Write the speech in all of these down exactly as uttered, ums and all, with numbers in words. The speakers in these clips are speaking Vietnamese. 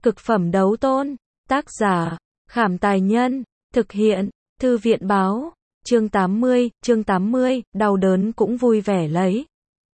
Cực phẩm đấu tôn. Tác giả, Khảm Tài Nhân. Thực hiện, Thư viện Báo. Chương tám mươi, chương tám mươi, đau đớn cũng vui vẻ lấy.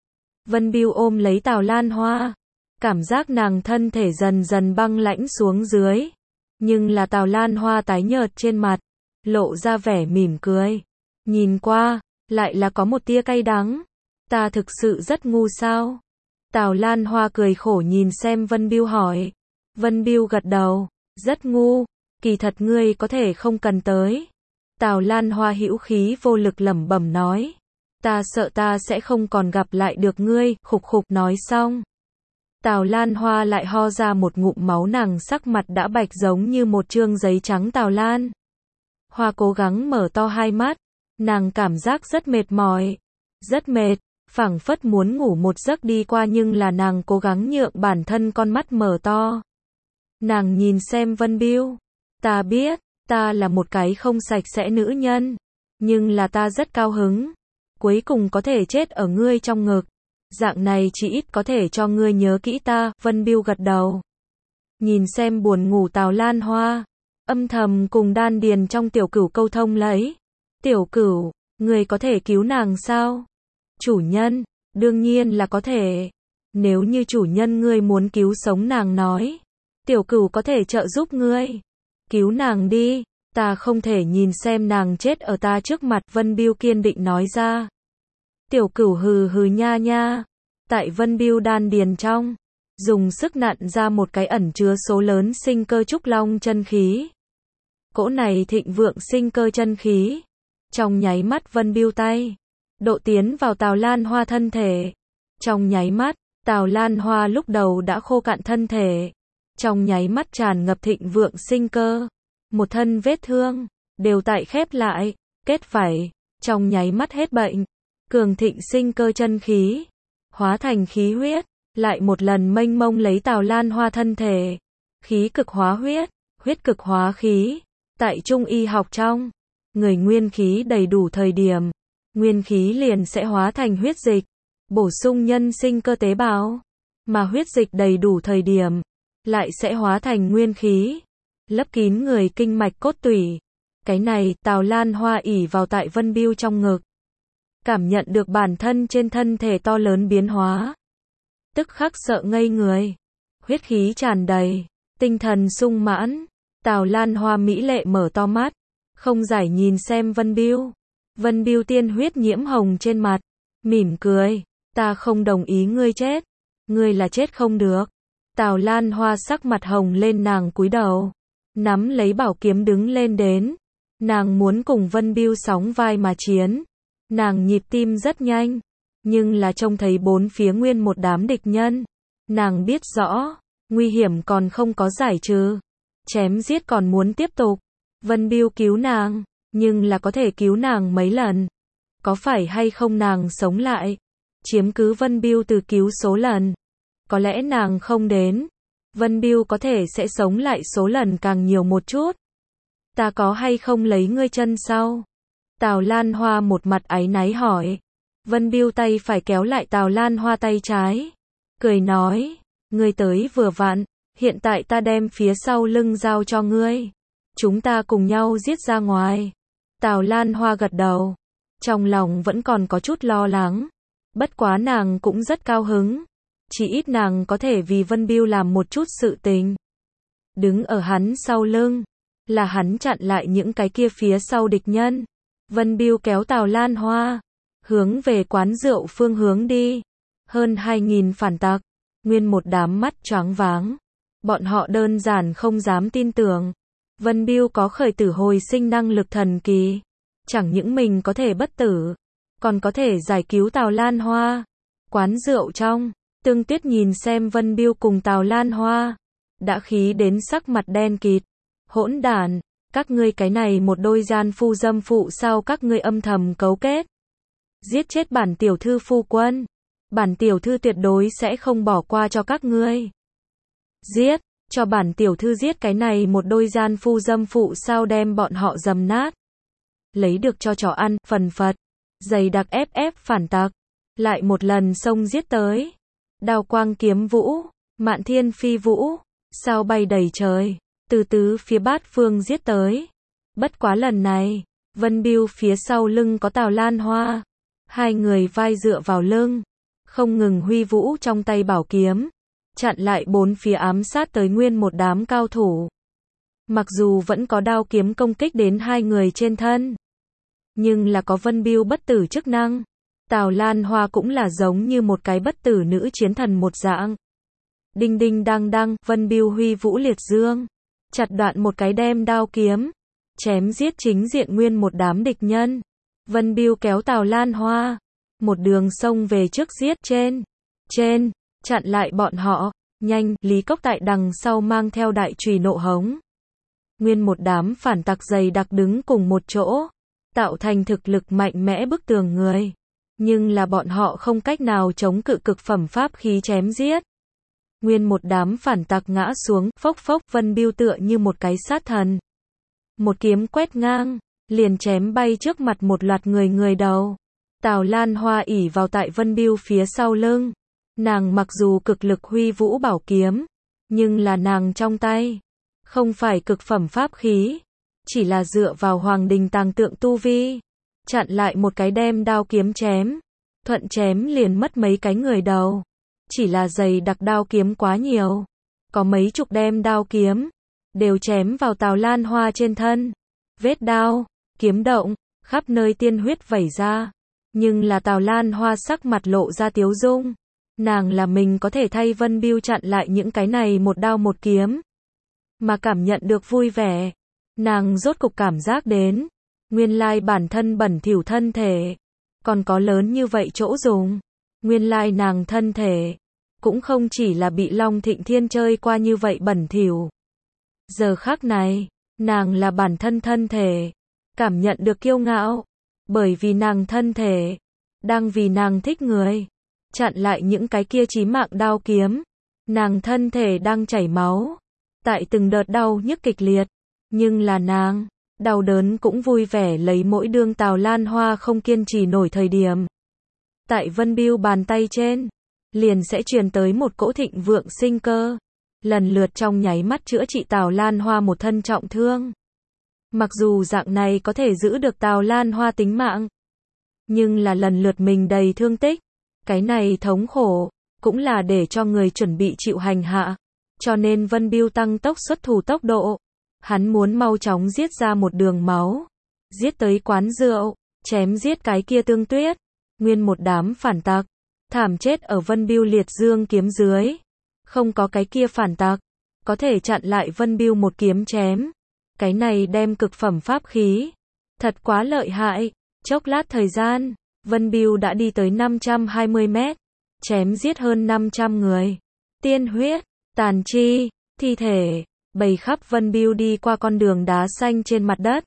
Vân Bưu ôm lấy Tào Lan Hoa. Cảm giác nàng thân thể dần dần băng lãnh xuống dưới. Nhưng là Tào Lan Hoa tái nhợt trên mặt, lộ ra vẻ mỉm cười. Nhìn qua, lại là có một tia cay đắng. Ta thực sự rất ngu sao? Tào Lan Hoa cười khổ nhìn xem Vân Bưu hỏi. Vân Bưu gật đầu, rất ngu, kỳ thật ngươi có thể không cần tới. Tào Lan Hoa hữu khí vô lực lẩm bẩm nói. Ta sợ ta sẽ không còn gặp lại được ngươi, khục khục nói xong. Tào Lan Hoa lại ho ra một ngụm máu, nàng sắc mặt đã bạch giống như một trương giấy trắng. Tào Lan Hoa cố gắng mở to hai mắt, nàng cảm giác rất mệt mỏi, rất mệt, phảng phất muốn ngủ một giấc đi qua, nhưng là nàng cố gắng nhượng bản thân con mắt mở to. Nàng nhìn xem Vân Bưu, ta biết, ta là một cái không sạch sẽ nữ nhân, nhưng là ta rất cao hứng, cuối cùng có thể chết ở ngươi trong ngực. Dạng này chỉ ít có thể cho ngươi nhớ kỹ ta. Vân Bưu gật đầu. Nhìn xem buồn ngủ Tào Lan Hoa, âm thầm cùng đan điền trong tiểu cửu câu thông lấy. Tiểu cửu, ngươi có thể cứu nàng sao? Chủ nhân, đương nhiên là có thể. Nếu như chủ nhân ngươi muốn cứu sống nàng nói, tiểu cửu có thể trợ giúp ngươi. Cứu nàng đi, ta không thể nhìn xem nàng chết ở ta trước mặt. Vân Bưu kiên định nói ra. Tiểu cửu hừ hừ nha nha, tại Vân Bưu đan điền trong, dùng sức nặn ra một cái ẩn chứa số lớn sinh cơ trúc long chân khí. Cỗ này thịnh vượng sinh cơ chân khí, trong nháy mắt Vân Bưu tay, độ tiến vào Tào Lan Hoa thân thể. Trong nháy mắt, Tào Lan Hoa lúc đầu đã khô cạn thân thể, trong nháy mắt tràn ngập thịnh vượng sinh cơ. Một thân vết thương, đều tại khép lại, kết vảy, trong nháy mắt hết bệnh. Cường thịnh sinh cơ chân khí, hóa thành khí huyết, lại một lần mênh mông lấy Tào Lan Hoa thân thể. Khí cực hóa huyết, huyết cực hóa khí. Tại trung y học trong, người nguyên khí đầy đủ thời điểm, nguyên khí liền sẽ hóa thành huyết dịch, bổ sung nhân sinh cơ tế bào. Mà huyết dịch đầy đủ thời điểm, lại sẽ hóa thành nguyên khí, lấp kín người kinh mạch cốt tủy. Cái này, Tào Lan Hoa ỷ vào tại Vân Bưu trong ngực, cảm nhận được bản thân trên thân thể to lớn biến hóa, tức khắc sợ ngây người, huyết khí tràn đầy, tinh thần sung mãn. Tào Lan Hoa mỹ lệ mở to mắt, không giải nhìn xem Vân Bưu. Vân Bưu tiên huyết nhiễm hồng trên mặt, mỉm cười, ta không đồng ý ngươi chết, ngươi là chết không được. Tào Lan Hoa sắc mặt hồng lên, nàng cúi đầu, nắm lấy bảo kiếm đứng lên đến, nàng muốn cùng Vân Bưu sóng vai mà chiến. Nàng nhịp tim rất nhanh, nhưng là trông thấy bốn phía nguyên một đám địch nhân. Nàng biết rõ, nguy hiểm còn không có giải trừ, chém giết còn muốn tiếp tục. Vân Bưu cứu nàng, nhưng là có thể cứu nàng mấy lần? Có phải hay không nàng sống lại, chiếm cứ Vân Bưu từ cứu số lần? Có lẽ nàng không đến, Vân Bưu có thể sẽ sống lại số lần càng nhiều một chút. Ta có hay không lấy ngươi chân sau? Tào Lan Hoa một mặt áy náy hỏi. Vân Bưu tay phải kéo lại Tào Lan Hoa tay trái, cười nói, ngươi tới vừa vặn, hiện tại ta đem phía sau lưng giao cho ngươi, chúng ta cùng nhau giết ra ngoài. Tào Lan Hoa gật đầu, trong lòng vẫn còn có chút lo lắng, bất quá nàng cũng rất cao hứng, chỉ ít nàng có thể vì Vân Bưu làm một chút sự tình. Đứng ở hắn sau lưng, là hắn chặn lại những cái kia phía sau địch nhân. Vân Bưu kéo Tào Lan Hoa, hướng về quán rượu phương hướng đi. Hơn hai nghìn phản tặc, nguyên một đám mắt choáng váng. Bọn họ đơn giản không dám tin tưởng. Vân Bưu có khởi tử hồi sinh năng lực thần kỳ. Chẳng những mình có thể bất tử, còn có thể giải cứu Tào Lan Hoa. Quán rượu trong, Tương Tuyết nhìn xem Vân Bưu cùng Tào Lan Hoa, đã khí đến sắc mặt đen kịt. Hỗn đản! Các ngươi cái này một đôi gian phu dâm phụ, sao các ngươi âm thầm cấu kết? Giết chết bản tiểu thư phu quân. Bản tiểu thư tuyệt đối sẽ không bỏ qua cho các ngươi. Giết, cho bản tiểu thư giết cái này một đôi gian phu dâm phụ, sao đem bọn họ dầm nát. Lấy được cho chó ăn, phần phật. Dày đặc ép ép phản tặc. Lại một lần xông giết tới. Đao quang kiếm vũ, mạn thiên phi vũ. sao bay đầy trời, từ tứ phía bát phương giết tới. Bất quá lần này, Vân Bưu phía sau lưng có Tào Lan Hoa, hai người vai dựa vào lưng, không ngừng huy vũ trong tay bảo kiếm, chặn lại bốn phía ám sát tới nguyên một đám cao thủ. Mặc dù vẫn có đao kiếm công kích đến hai người trên thân, nhưng là có Vân Bưu bất tử chức năng. Tào Lan Hoa cũng là giống như một cái bất tử nữ chiến thần một dạng. Đinh đinh đang đang, Vân Bưu huy vũ liệt dương, chặt đoạn một cái đem đao kiếm, chém giết chính diện nguyên một đám địch nhân. Vân Bưu kéo Tào Lan Hoa, một đường sông về trước giết trên, trên, chặn lại bọn họ. Nhanh, Lý Cốc tại đằng sau mang theo đại chùy nộ hống. Nguyên một đám phản tặc dày đặc đứng cùng một chỗ, tạo thành thực lực mạnh mẽ bức tường người. Nhưng là bọn họ không cách nào chống cự cực phẩm pháp khí chém giết. Nguyên một đám phản tặc ngã xuống, phốc phốc, Vân Bưu tựa như một cái sát thần. Một kiếm quét ngang, liền chém bay trước mặt một loạt người người đầu. Tào Lan Hoa ỉ vào tại Vân Bưu phía sau lưng. Nàng mặc dù cực lực huy vũ bảo kiếm, nhưng là nàng trong tay không phải cực phẩm pháp khí, chỉ là dựa vào hoàng đình tàng tượng tu vi, chặn lại một cái đem đao kiếm chém, thuận chém liền mất mấy cái người đầu. Chỉ là dày đặc đao kiếm quá nhiều, có mấy chục đem đao kiếm, đều chém vào Tào Lan Hoa trên thân. Vết đao, kiếm động, khắp nơi tiên huyết vẩy ra. Nhưng là Tào Lan Hoa sắc mặt lộ ra tiếu dung. Nàng là mình có thể thay Vân Bưu chặn lại những cái này một đao một kiếm, mà cảm nhận được vui vẻ. Nàng rốt cục cảm giác đến, nguyên lai bản thân bẩn thỉu thân thể, còn có lớn như vậy chỗ dùng. Nguyên lai nàng thân thể, cũng không chỉ là bị Long Thịnh Thiên chơi qua như vậy bẩn thỉu. Giờ khắc này, nàng là bản thân thân thể, cảm nhận được kiêu ngạo, bởi vì nàng thân thể, đang vì nàng thích người, chặn lại những cái kia chí mạng đao kiếm. Nàng thân thể đang chảy máu, tại từng đợt đau nhức kịch liệt, nhưng là nàng, đau đớn cũng vui vẻ lấy mỗi đương Tào Lan Hoa không kiên trì nổi thời điểm. Tại Vân Bưu bàn tay trên, liền sẽ truyền tới một cỗ thịnh vượng sinh cơ, lần lượt trong nháy mắt chữa trị Tào Lan Hoa một thân trọng thương. Mặc dù dạng này có thể giữ được Tào Lan Hoa tính mạng, nhưng là lần lượt mình đầy thương tích, cái này thống khổ, cũng là để cho người chuẩn bị chịu hành hạ. Cho nên Vân Bưu tăng tốc xuất thủ tốc độ. Hắn muốn mau chóng giết ra một đường máu, giết tới quán rượu, chém giết cái kia Tương Tuyết. Nguyên một đám phản tặc, thảm chết ở Vân Bưu liệt dương kiếm dưới. Không có cái kia phản tặc, có thể chặn lại Vân Bưu một kiếm chém. Cái này đem cực phẩm pháp khí, thật quá lợi hại. Chốc lát thời gian, Vân Bưu đã đi tới năm trăm hai mươi mét, chém giết hơn năm trăm người. Tiên huyết, tàn chi, thi thể, bầy khắp Vân Bưu đi qua con đường đá xanh trên mặt đất.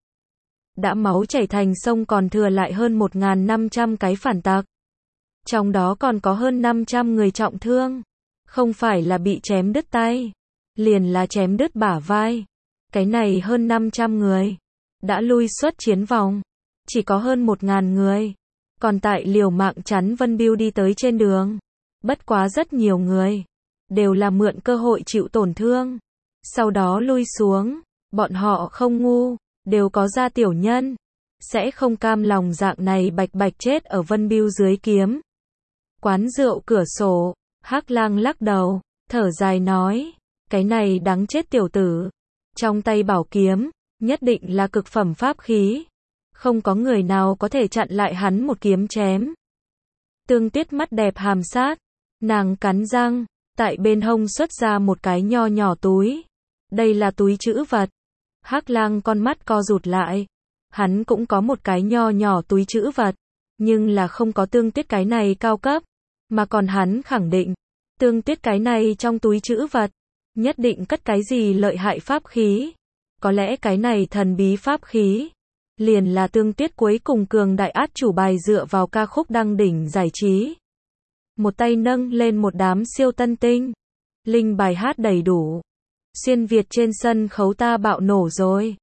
Đã máu chảy thành sông, còn thừa lại hơn một nghìn năm trăm cái phản tặc. Trong đó còn có hơn năm trăm người trọng thương. Không phải là bị chém đứt tay, liền là chém đứt bả vai. Cái này hơn năm trăm người đã lui xuất chiến vòng. Chỉ có hơn một nghìn người còn tại liều mạng chắn Vân Bưu đi tới trên đường. Bất quá rất nhiều người đều là mượn cơ hội chịu tổn thương, sau đó lui xuống. Bọn họ không ngu, đều có gia tiểu nhân, sẽ không cam lòng dạng này bạch bạch chết ở Vân Bưu dưới kiếm. Quán rượu cửa sổ, Hắc Lang lắc đầu, thở dài nói, cái này đáng chết tiểu tử, trong tay bảo kiếm, nhất định là cực phẩm pháp khí. Không có người nào có thể chặn lại hắn một kiếm chém. Tương Tuyết mắt đẹp hàm sát, nàng cắn răng, tại bên hông xuất ra một cái nho nhỏ túi. Đây là túi trữ vật. Hắc Lang con mắt co rụt lại. Hắn cũng có một cái nho nhỏ túi trữ vật, nhưng là không có Tương Tuyết cái này cao cấp, mà còn hắn khẳng định, Tương Tuyết cái này trong túi trữ vật, nhất định cất cái gì lợi hại pháp khí. Có lẽ cái này thần bí pháp khí, liền là Tương Tuyết cuối cùng cường đại át chủ bài dựa vào ca khúc đăng đỉnh giải trí. Một tay nâng lên một đám siêu tân tinh, linh bài hát đầy đủ. Xuyên Việt trên sân khấu ta bạo nổ rồi.